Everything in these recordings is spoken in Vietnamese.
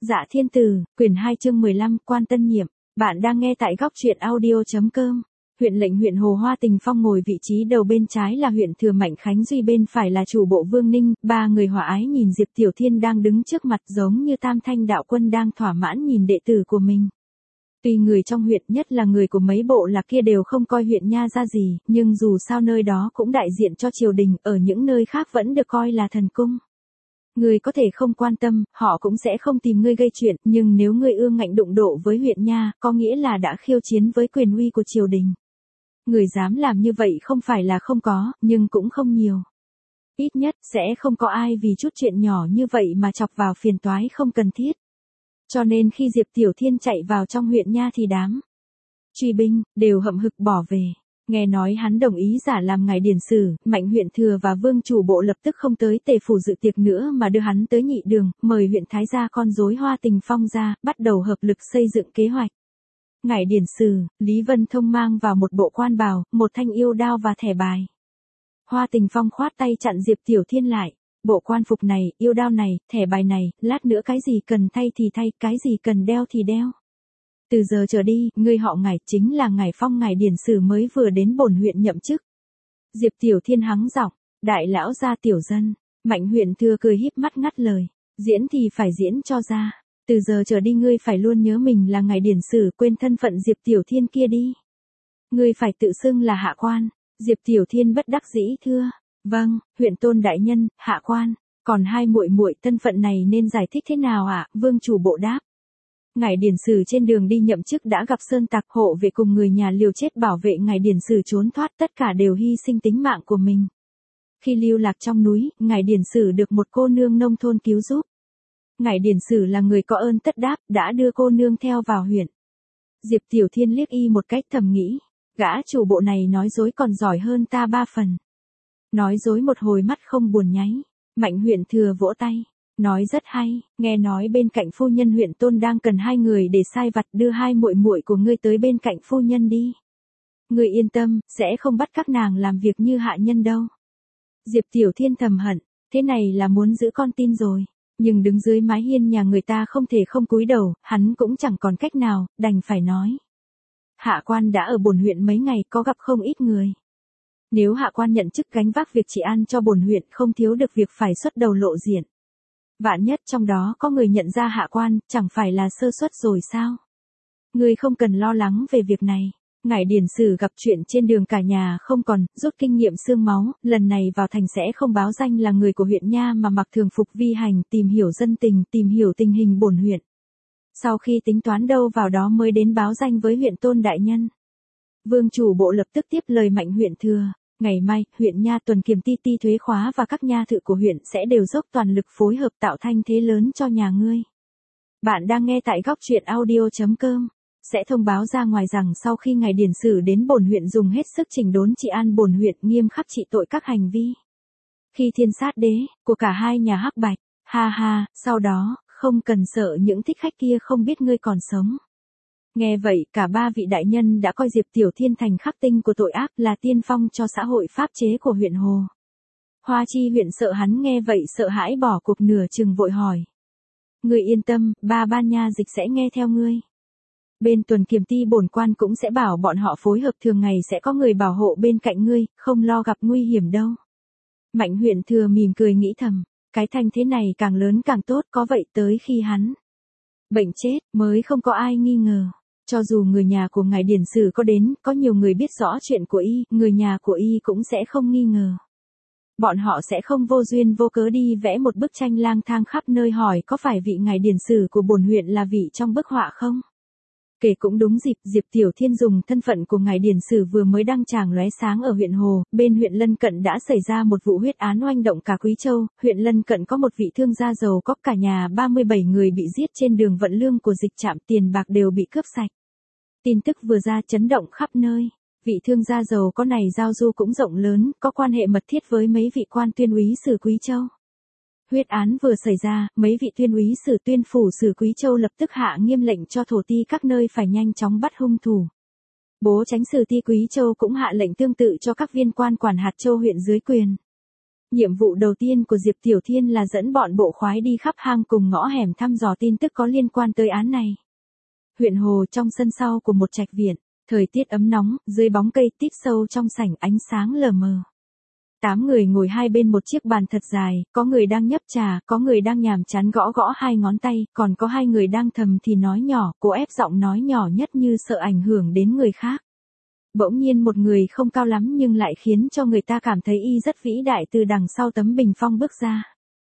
Dạ Thiên Tử, quyển 2 chương 15, Quan Tân Nhiệm. Bạn đang nghe tại góc truyện audio.com. Huyện lệnh huyện Hồ Hoa Tình Phong ngồi vị trí đầu bên trái là huyện thừa Mạnh Khánh Duy, bên phải là chủ bộ Vương Ninh. Ba người hòa ái nhìn Diệp Tiểu Thiên đang đứng trước mặt, giống như tam thanh đạo quân đang thỏa mãn nhìn đệ tử của mình. Tuy người trong huyện, nhất là người của mấy bộ lạc kia, đều không coi huyện nha ra gì, nhưng dù sao nơi đó cũng đại diện cho triều đình, ở những nơi khác vẫn được coi là thần cung. Ngươi có thể không quan tâm, họ cũng sẽ không tìm ngươi gây chuyện, nhưng nếu ngươi ương ngạnh đụng độ với huyện nha, có nghĩa là đã khiêu chiến với quyền uy của triều đình. Người dám làm như vậy không phải là không có, nhưng cũng không nhiều. Ít nhất, sẽ không có ai vì chút chuyện nhỏ như vậy mà chọc vào phiền toái không cần thiết. Cho nên khi Diệp Tiểu Thiên chạy vào trong huyện nha thì đám truy binh đều hậm hực bỏ về. Nghe nói hắn đồng ý giả làm ngài điển sử, Mạnh huyện thừa và Vương chủ bộ lập tức không tới Tề phủ dự tiệc nữa mà đưa hắn tới Nhị Đường, mời huyện thái gia con rối Hoa Tình Phong ra, bắt đầu hợp lực xây dựng kế hoạch. Ngài điển sử, Lý Vân Thông mang vào một bộ quan bào, một thanh yêu đao và thẻ bài. Hoa Tình Phong khoát tay chặn Diệp Tiểu Thiên lại. Bộ quan phục này, yêu đao này, thẻ bài này, lát nữa cái gì cần thay thì thay, cái gì cần đeo thì đeo. Từ giờ trở đi, ngươi họ Ngải chính là Ngải Phong, ngài điển sử mới vừa đến bổn huyện nhậm chức. Diệp Tiểu Thiên hắng giọng, đại lão gia tiểu dân. Mạnh huyện thừa cười híp mắt ngắt lời, diễn thì phải diễn cho ra. Từ giờ trở đi ngươi phải luôn nhớ mình là ngài điển sử, quên thân phận Diệp Tiểu Thiên kia đi. Ngươi phải tự xưng là hạ quan. Diệp Tiểu Thiên bất đắc dĩ thưa, vâng, huyện tôn đại nhân, hạ quan. Còn hai muội muội, thân phận này nên giải thích thế nào ạ? Vương chủ bộ đáp. Ngài điển sử trên đường đi nhậm chức đã gặp sơn tặc, hộ vệ cùng người nhà liều chết bảo vệ ngài điển sử trốn thoát, tất cả đều hy sinh tính mạng của mình. Khi lưu lạc trong núi, ngài điển sử được một cô nương nông thôn cứu giúp. Ngài điển sử là người có ơn tất đáp, đã đưa cô nương theo vào huyện. Diệp Tiểu Thiên liếc y một cách thầm nghĩ, gã chủ bộ này nói dối còn giỏi hơn ta 3 phần. Nói dối một hồi mắt không buồn nháy. Mạnh huyện thừa vỗ tay. Nói rất hay, nghe nói bên cạnh phu nhân huyện tôn đang cần 2 người để sai vặt, đưa 2 muội muội của ngươi tới bên cạnh phu nhân đi. Ngươi yên tâm, sẽ không bắt các nàng làm việc như hạ nhân đâu. Diệp Tiểu Thiên thầm hận, thế này là muốn giữ con tin rồi. Nhưng đứng dưới mái hiên nhà người ta không thể không cúi đầu, hắn cũng chẳng còn cách nào, đành phải nói. Hạ quan đã ở bổn huyện mấy ngày, có gặp không ít người. Nếu hạ quan nhận chức gánh vác việc trị an cho bổn huyện, không thiếu được việc phải xuất đầu lộ diện. Vạn nhất trong đó có người nhận ra hạ quan, chẳng phải là sơ suất rồi sao? Ngươi không cần lo lắng về việc này. Ngài điển sử gặp chuyện trên đường cả nhà không còn, rút kinh nghiệm xương máu, lần này vào thành sẽ không báo danh là người của huyện nha mà mặc thường phục vi hành, tìm hiểu dân tình, tìm hiểu tình hình bổn huyện. Sau khi tính toán đâu vào đó mới đến báo danh với huyện tôn đại nhân. Vương chủ bộ lập tức tiếp lời Mạnh huyện thừa. Ngày mai, huyện nha tuần kiểm ti thuế khóa và các nha thự của huyện sẽ đều dốc toàn lực phối hợp tạo thanh thế lớn cho nhà ngươi. Bạn đang nghe tại góc truyện audio.com. Sẽ thông báo ra ngoài rằng sau khi ngài điển sử đến bổn huyện dùng hết sức chỉnh đốn trị an bổn huyện, nghiêm khắc trị tội các hành vi khi thiên sát đế của cả hai nhà Hắc Bạch. Ha ha, sau đó, không cần sợ những thích khách kia không biết ngươi còn sống. Nghe vậy, cả 3 vị đại nhân đã coi Diệp Tiểu Thiên thành khắc tinh của tội ác, là tiên phong cho xã hội pháp chế của huyện Hồ. Hoa Chi huyện sợ hắn nghe vậy sợ hãi bỏ cuộc nửa chừng vội hỏi. Ngươi yên tâm, 3 ban nha dịch sẽ nghe theo ngươi. Bên tuần kiểm ti bổn quan cũng sẽ bảo bọn họ phối hợp, thường ngày sẽ có người bảo hộ bên cạnh ngươi, không lo gặp nguy hiểm đâu. Mạnh huyện thừa mỉm cười nghĩ thầm, cái thanh thế này càng lớn càng tốt, có vậy tới khi hắn bệnh chết mới không có ai nghi ngờ. Cho dù người nhà của ngài điển sử có đến, có nhiều người biết rõ chuyện của y, người nhà của y cũng sẽ không nghi ngờ. Bọn họ sẽ không vô duyên vô cớ đi vẽ một bức tranh lang thang khắp nơi hỏi có phải vị ngài điển sử của bổn huyện là vị trong bức họa không? Kể cũng đúng dịp, Diệp Tiểu Thiên dùng thân phận của ngài điển sử vừa mới đăng tràng lóe sáng ở huyện Hồ, bên huyện lân cận đã xảy ra một vụ huyết án oanh động cả Quý Châu, huyện lân cận có một vị thương gia giàu có cả nhà 37 người bị giết trên đường vận lương của dịch trạm, tiền bạc đều bị cướp sạch. Tin tức vừa ra chấn động khắp nơi. Vị thương gia giàu có này giao du cũng rộng lớn, có quan hệ mật thiết với mấy vị quan tuyên úy sử Quý Châu. Huyết án vừa xảy ra, mấy vị tuyên úy sử tuyên phủ sử Quý Châu lập tức hạ nghiêm lệnh cho thổ ti các nơi phải nhanh chóng bắt hung thủ. Bố chánh sử ti Quý Châu cũng hạ lệnh tương tự cho các viên quan quản hạt châu huyện dưới quyền. Nhiệm vụ đầu tiên của Diệp Tiểu Thiên là dẫn bọn bộ khoái đi khắp hang cùng ngõ hẻm thăm dò tin tức có liên quan tới án này. Huyện Hồ trong sân sau của một trạch viện, thời tiết ấm nóng, dưới bóng cây tít sâu trong sảnh ánh sáng lờ mờ. 8 người ngồi hai bên một chiếc bàn thật dài, có người đang nhấp trà, có người đang nhàm chán gõ gõ hai ngón tay, còn có 2 người đang thầm thì nói nhỏ, cố ép giọng nói nhỏ nhất như sợ ảnh hưởng đến người khác. Bỗng nhiên một người không cao lắm nhưng lại khiến cho người ta cảm thấy y rất vĩ đại từ đằng sau tấm bình phong bước ra.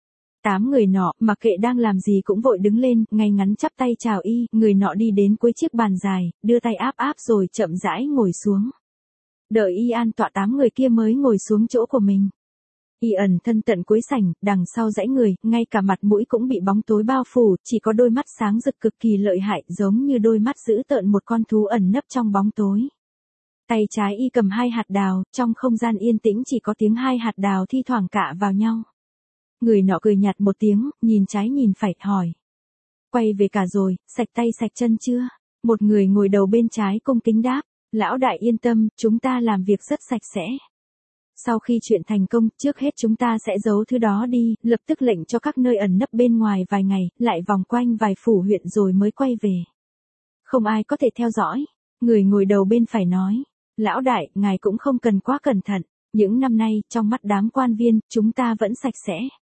8 người nọ, mặc kệ đang làm gì cũng vội đứng lên, ngay ngắn chắp tay chào y, người nọ đi đến cuối chiếc bàn dài, đưa tay áp áp rồi chậm rãi ngồi xuống. Đợi y an tọa 8 người kia mới ngồi xuống chỗ của mình. Y ẩn thân tận cuối sảnh, đằng sau dãy người, ngay cả mặt mũi cũng bị bóng tối bao phủ, chỉ có đôi mắt sáng rực cực kỳ lợi hại, giống như đôi mắt dữ tợn một con thú ẩn nấp trong bóng tối. Tay trái y cầm 2 hạt đào, trong không gian yên tĩnh chỉ có tiếng 2 hạt đào thi thoảng cạ vào nhau. Người nọ cười nhạt một tiếng, nhìn trái nhìn phải, hỏi. Quay về cả rồi, sạch tay sạch chân chưa? Một người ngồi đầu bên trái cung kính đáp. Lão đại yên tâm, chúng ta làm việc rất sạch sẽ. Sau khi chuyện thành công, trước hết chúng ta sẽ giấu thứ đó đi, lập tức lệnh cho các nơi ẩn nấp bên ngoài vài ngày, lại vòng quanh vài phủ huyện rồi mới quay về. Không ai có thể theo dõi. Người ngồi đầu bên phải nói. Lão đại, ngài cũng không cần quá cẩn thận. Những năm nay, trong mắt đám quan viên, chúng ta vẫn sạch sẽ.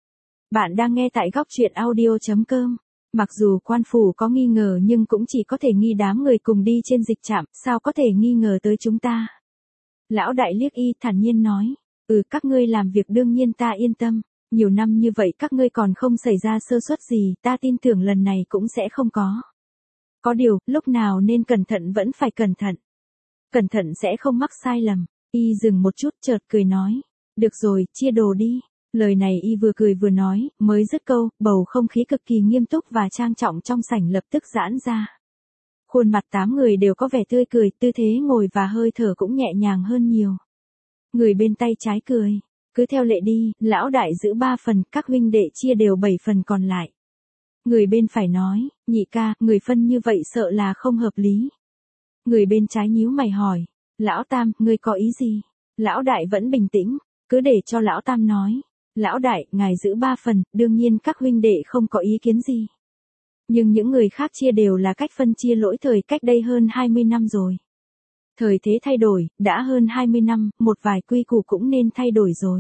Bạn đang nghe tại góc truyện audio.com. Mặc dù quan phủ có nghi ngờ nhưng cũng chỉ có thể nghi đám người cùng đi trên dịch trạm, sao có thể nghi ngờ tới chúng ta. Lão đại liếc y thản nhiên nói, các ngươi làm việc đương nhiên ta yên tâm, nhiều năm như vậy các ngươi còn không xảy ra sơ suất gì, ta tin tưởng lần này cũng sẽ không có. Có điều, lúc nào nên cẩn thận vẫn phải cẩn thận. Cẩn thận sẽ không mắc sai lầm. Y dừng một chút chợt cười nói, được rồi, chia đồ đi. Lời này y vừa cười vừa nói, mới dứt câu, bầu không khí cực kỳ nghiêm túc và trang trọng trong sảnh lập tức giãn ra. Khuôn mặt 8 người đều có vẻ tươi cười, tư thế ngồi và hơi thở cũng nhẹ nhàng hơn nhiều. Người bên tay trái cười, cứ theo lệ đi, lão đại giữ 3 phần, các huynh đệ chia đều 7 phần còn lại. Người bên phải nói, nhị ca, người phân như vậy sợ là không hợp lý. Người bên trái nhíu mày hỏi, lão tam, ngươi có ý gì? Lão đại vẫn bình tĩnh, cứ để cho lão tam nói. Lão đại, ngài giữ 3 phần, đương nhiên các huynh đệ không có ý kiến gì. Nhưng những người khác chia đều là cách phân chia lỗi thời cách đây hơn 20 năm rồi. Thời thế thay đổi, đã hơn 20 năm, một vài quy củ cũng nên thay đổi rồi.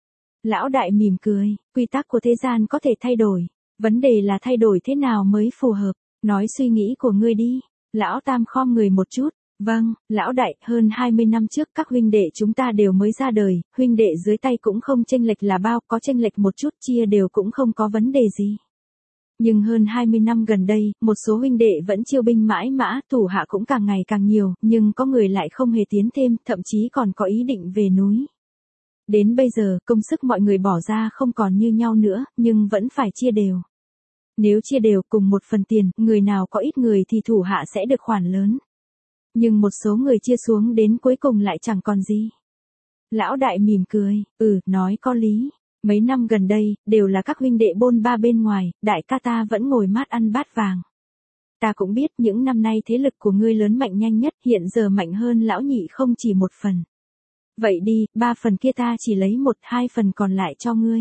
Lão đại mỉm cười, quy tắc của thế gian có thể thay đổi. Vấn đề là thay đổi thế nào mới phù hợp, nói suy nghĩ của ngươi đi. Lão tam khom người một chút. Vâng, lão đại, hơn 20 năm trước các huynh đệ chúng ta đều mới ra đời, huynh đệ dưới tay cũng không chênh lệch là bao, có chênh lệch một chút chia đều cũng không có vấn đề gì. Nhưng hơn 20 năm gần đây, một số huynh đệ vẫn chiêu binh mãi mã, thủ hạ cũng càng ngày càng nhiều, nhưng có người lại không hề tiến thêm, thậm chí còn có ý định về núi. Đến bây giờ, công sức mọi người bỏ ra không còn như nhau nữa, nhưng vẫn phải chia đều. Nếu chia đều cùng một phần tiền, người nào có ít người thì thủ hạ sẽ được khoản lớn. Nhưng một số người chia xuống đến cuối cùng lại chẳng còn gì. Lão đại mỉm cười, nói có lý. Mấy năm gần đây, đều là các huynh đệ bôn ba bên ngoài, đại ca ta vẫn ngồi mát ăn bát vàng. Ta cũng biết những năm nay thế lực của ngươi lớn mạnh nhanh nhất, hiện giờ mạnh hơn lão nhị không chỉ 1 phần. Vậy đi, 3 phần kia ta chỉ lấy 1-2 phần còn lại cho ngươi.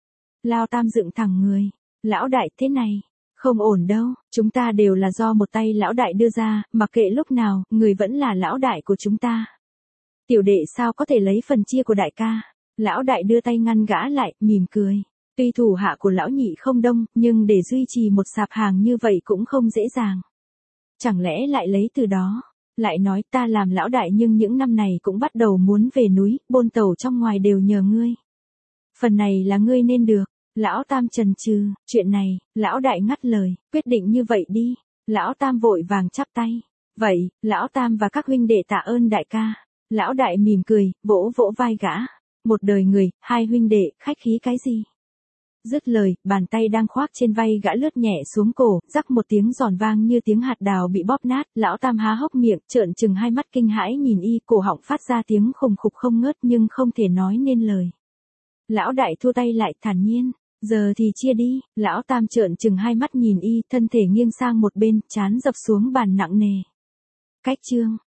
Lao tam dựng thẳng người. Lão đại, thế này. Không ổn đâu, chúng ta đều là do một tay lão đại đưa ra, mặc kệ lúc nào, người vẫn là lão đại của chúng ta. Tiểu đệ sao có thể lấy phần chia của đại ca? Lão đại đưa tay ngăn gã lại, mỉm cười. Tuy thủ hạ của lão nhị không đông, nhưng để duy trì một sạp hàng như vậy cũng không dễ dàng. Chẳng lẽ lại lấy từ đó? Lại nói ta làm lão đại nhưng những năm này cũng bắt đầu muốn về núi, bôn tẩu trong ngoài đều nhờ ngươi. Phần này là ngươi nên được. Lão tam chần chừ, chuyện này, lão đại ngắt lời, quyết định như vậy đi. Lão tam vội vàng chắp tay. Vậy, lão tam và các huynh đệ tạ ơn đại ca. Lão đại mỉm cười, vỗ vỗ vai gã. Một đời người, 2 huynh đệ, khách khí cái gì? Dứt lời, bàn tay đang khoác trên vai gã lướt nhẹ xuống cổ, rắc một tiếng giòn vang như tiếng hạt đào bị bóp nát. Lão tam há hốc miệng, trợn trừng hai mắt kinh hãi nhìn y, cổ họng phát ra tiếng khùng khục không ngớt nhưng không thể nói nên lời. Lão đại thua tay lại thản nhiên. Giờ thì chia đi, lão tam trợn trừng hai mắt nhìn y, thân thể nghiêng sang một bên, trán dập xuống bàn nặng nề. Cách chương.